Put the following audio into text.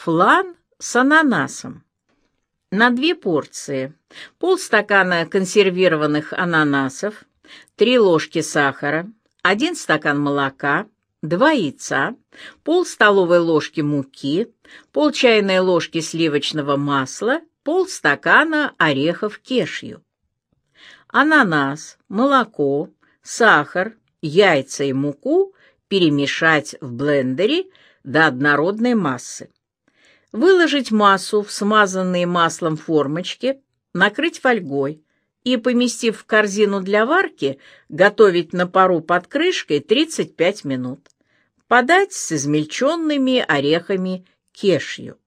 Флан с ананасом. На 2 порции: полстакана консервированных ананасов, 3 ложки сахара, 1 стакан молока, 2 яйца, пол-столовой ложки муки, пол чайной ложки сливочного масла, полстакана орехов кешью. Ананас, молоко, сахар, яйца и муку перемешать в блендере до однородной массы. Выложить массу в смазанные маслом формочки, накрыть фольгой и, поместив в корзину для варки, готовить на пару под крышкой 35 минут. Подать с измельченными орехами кешью.